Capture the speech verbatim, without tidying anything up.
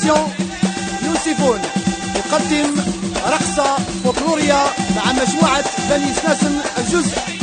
برودكسيون يوسفون يقدم رقصة فولكلورية مع مجموعة بني سناسن الجزء.